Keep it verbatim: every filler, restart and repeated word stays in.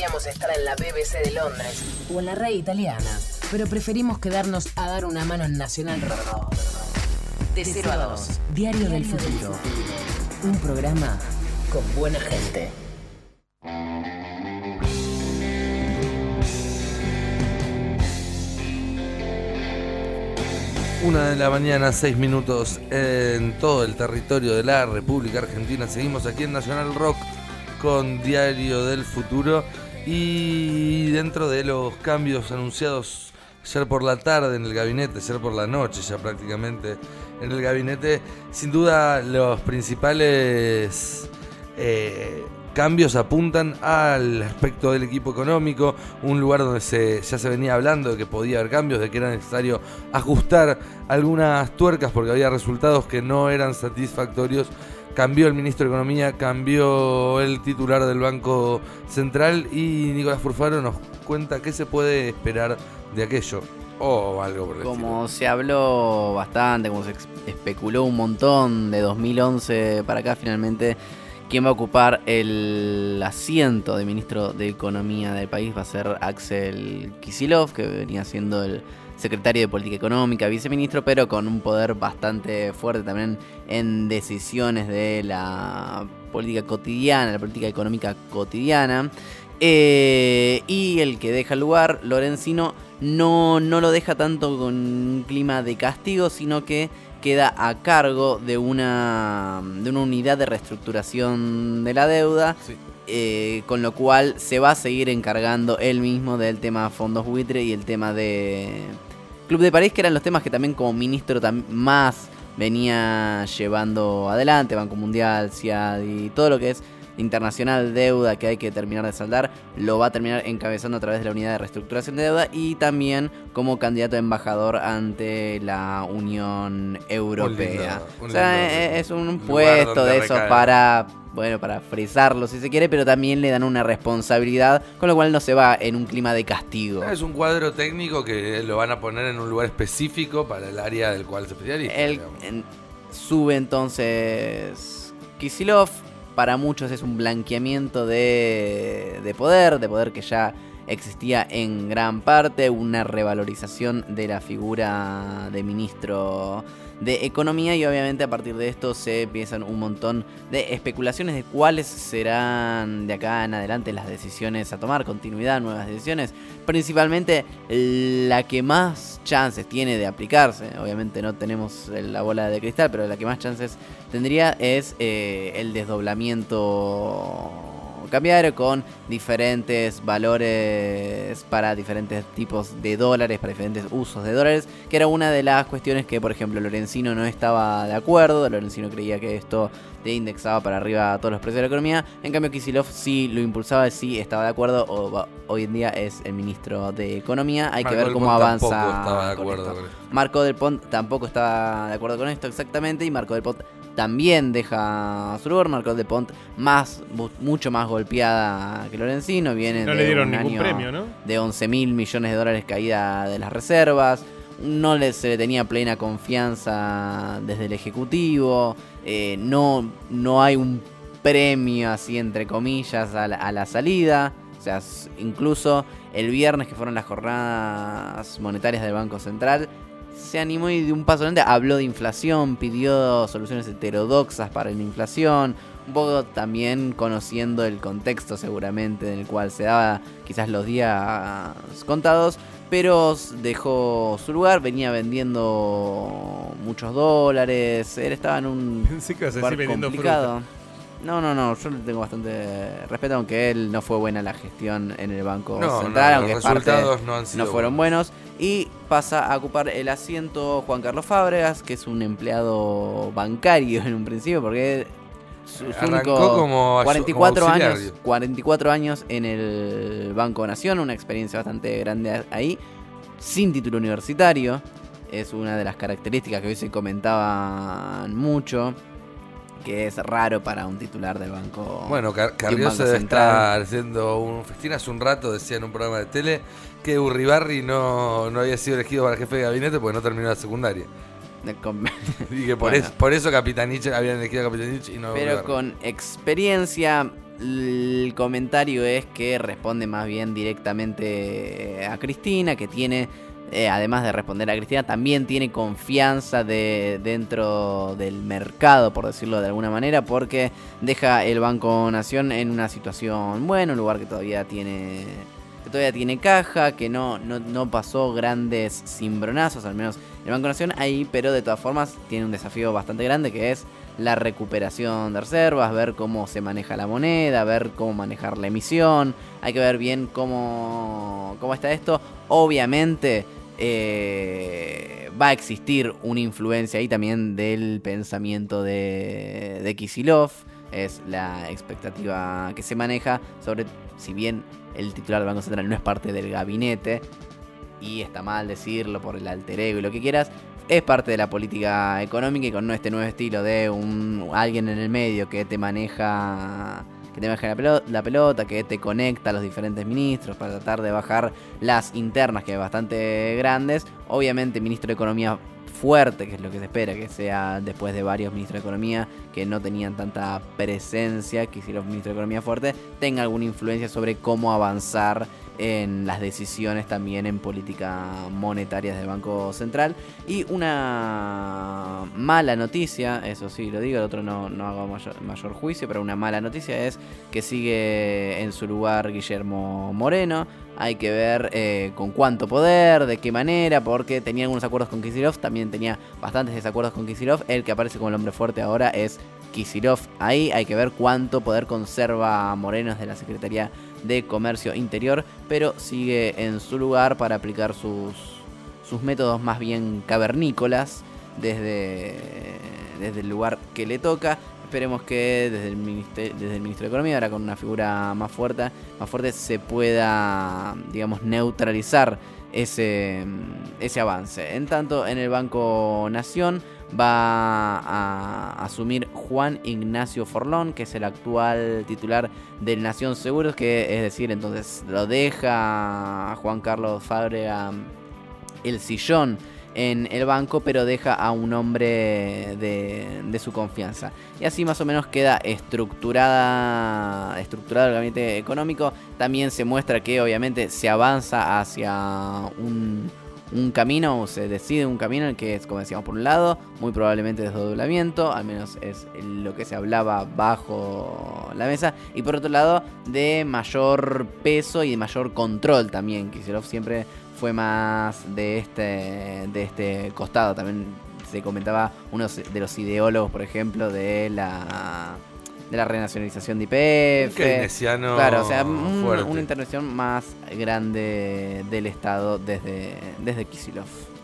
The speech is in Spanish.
Podríamos estar en la B B C de Londres o en la RAI italiana, pero preferimos quedarnos a dar una mano en Nacional Rock. De cero a dos, Diario del Futuro. Un programa con buena gente. Una de la mañana, seis minutos en todo el territorio de la República Argentina. Seguimos aquí en Nacional Rock con Diario del Futuro. Y dentro de los cambios anunciados ayer por la tarde en el gabinete, ayer por la noche ya prácticamente en el gabinete, sin duda los principales eh, cambios apuntan al aspecto del equipo económico, un lugar donde se, ya se venía hablando de que podía haber cambios, de que era necesario ajustar algunas tuercas porque había resultados que no eran satisfactorios. Cambió el ministro de Economía, cambió el titular del Banco Central y Nicolás Furfaro nos cuenta qué se puede esperar de aquello o algo por el Como estilo. se habló bastante, como se especuló un montón de dos mil once para acá, finalmente quien va a ocupar el asiento de ministro de Economía del país va a ser Axel Kicillof, que venía siendo el secretario de Política Económica, viceministro, pero con un poder bastante fuerte también en decisiones de la política cotidiana, la política económica cotidiana. Eh, y el que deja el lugar, Lorenzino, no, no lo deja tanto con un clima de castigo, sino que queda a cargo de una, de una unidad de reestructuración de la deuda. Sí. Eh, con lo cual se va a seguir encargando él mismo del tema fondos buitre y el tema de Club de París, que eran los temas que también como ministro tam- más venía llevando adelante, Banco Mundial, C I A D y todo lo que es internacional, deuda que hay que terminar de saldar, lo va a terminar encabezando a través de la unidad de reestructuración de deuda y también como candidato a embajador ante la Unión Europea. Un lindo, un o sea, lindo, es un puesto de esos para, bueno, para frisarlo si se quiere, pero también le dan una responsabilidad, con lo cual no se va en un clima de castigo. Es un cuadro técnico que lo van a poner en un lugar específico para el área del cual se especializa. El, en, sube entonces Kicillof. Para muchos es un blanqueamiento de, de poder, de poder que ya existía en gran parte, una revalorización de la figura de ministro de Economía y obviamente a partir de esto se empiezan un montón de especulaciones de cuáles serán de acá en adelante las decisiones a tomar, continuidad, nuevas decisiones, principalmente la que más chances tiene de aplicarse, obviamente no tenemos la bola de cristal, pero la que más chances tendría es eh, el desdoblamiento cambiario con diferentes valores para diferentes tipos de dólares, para diferentes usos de dólares, que era una de las cuestiones que, por ejemplo, Lorenzino no estaba de acuerdo. Lorenzino creía que esto te indexaba para arriba a todos los precios de la economía. En cambio, Kicillof sí lo impulsaba, sí estaba de acuerdo. O, hoy en día es el ministro de Economía. Hay Marco que ver del cómo Pont avanza. Tampoco estaba de acuerdo con con esto. esto. Marco del Pont tampoco estaba de acuerdo con esto, exactamente. Y Marco del Pont también deja su lugar. Marco del Pont más, mucho más golpeada que Lorenzino. Viene no de le dieron un ningún año premio, ¿no? de once mil millones de dólares caída de las reservas. No le, se le tenía plena confianza desde el Ejecutivo. Eh, no, no hay un premio así entre comillas a la, a la salida. O sea, incluso el viernes que fueron las jornadas monetarias del Banco Central, se animó y de un paso adelante habló de inflación, pidió soluciones heterodoxas para la inflación, un poco también conociendo el contexto seguramente en el cual se daba quizás los días contados, pero dejó su lugar, venía vendiendo muchos dólares, él estaba en un Pensé que ibas a lugar decir vendiendo complicado. No, no, no, yo le tengo bastante respeto, aunque él no fue buena la gestión en el Banco No, Central, no, aunque los parte resultados no han sido no fueron buenos. Y pasa a ocupar el asiento Juan Carlos Fábregas, que es un empleado bancario en un principio, porque su, su Arrancó único como, cuarenta y cuatro como años, cuarenta y cuatro años en el Banco Nación, una experiencia bastante grande ahí, sin título universitario. Es una de las características que hoy se comentaban mucho, que es raro para un titular del banco. Bueno, Car- Carrió se debe estar haciendo un festín. Hace un rato decía en un programa de tele que Urribarri no, no había sido elegido para jefe de gabinete porque no terminó la secundaria. Con... y que por, bueno. eso, por eso Capitanich habían elegido a Capitanich y no Pero Urribarri. con experiencia, el comentario es que responde más bien directamente a Cristina, que tiene, eh, además de responder a Cristina, también tiene confianza de, dentro del mercado, por decirlo de alguna manera, porque deja el Banco Nación en una situación buena, un lugar que todavía tiene, que todavía tiene caja, que no, no, no pasó grandes cimbronazos, al menos el Banco Nación ahí, pero de todas formas tiene un desafío bastante grande, que es la recuperación de reservas, ver cómo se maneja la moneda, ver cómo manejar la emisión. Hay que ver bien cómo, cómo está esto. Obviamente eh, va a existir una influencia ahí también del pensamiento de, de Kicillof. Es la expectativa que se maneja sobre, si bien el titular del Banco Central no es parte del gabinete, y está mal decirlo por el alter ego y lo que quieras, es parte de la política económica, y con este nuevo estilo de un alguien en el medio que te maneja que te maneja la pelota, la pelota, que te conecta a los diferentes ministros para tratar de bajar las internas, que es bastante grandes. Obviamente ministro de Economía fuerte, que es lo que se espera, que sea después de varios ministros de Economía que no tenían tanta presencia, que si los ministros de Economía fuerte tenga alguna influencia sobre cómo avanzar en las decisiones también en política monetaria del Banco Central. Y una mala noticia, eso sí lo digo, el otro no, no hago mayor, mayor juicio, pero una mala noticia es que sigue en su lugar Guillermo Moreno. Hay que ver eh, con cuánto poder, de qué manera, porque tenía algunos acuerdos con Kicillof, también tenía bastantes desacuerdos con Kicillof. El que aparece como el hombre fuerte ahora es Kicillof. Ahí hay que ver cuánto poder conserva Moreno desde la Secretaría de Comercio Interior, pero sigue en su lugar para aplicar sus, sus métodos más bien cavernícolas desde, desde el lugar que le toca. Esperemos que desde el, ministerio, desde el Ministro de Economía, ahora con una figura más fuerte, más fuerte se pueda, digamos, neutralizar ese, ese avance. En tanto, en el Banco Nación va a asumir Juan Ignacio Forlón, que es el actual titular del Nación Seguros, que es decir, entonces lo deja a Juan Carlos Fábrega el sillón en el banco, pero deja a un hombre de, de su confianza. Y así más o menos queda estructurada, estructurado el gabinete económico. También se muestra que obviamente se avanza hacia un, un camino, o se decide un camino en el que es, como decíamos, por un lado, muy probablemente desdoblamiento, al menos es lo que se hablaba bajo la mesa, y por otro lado, de mayor peso y de mayor control también. Kicillof siempre fue más de este, de este costado. También se comentaba uno de los ideólogos, por ejemplo, de la de la renacionalización de Y P F. Keynesiano. Claro, o sea, un, una intervención más grande del Estado desde, desde Kicillof.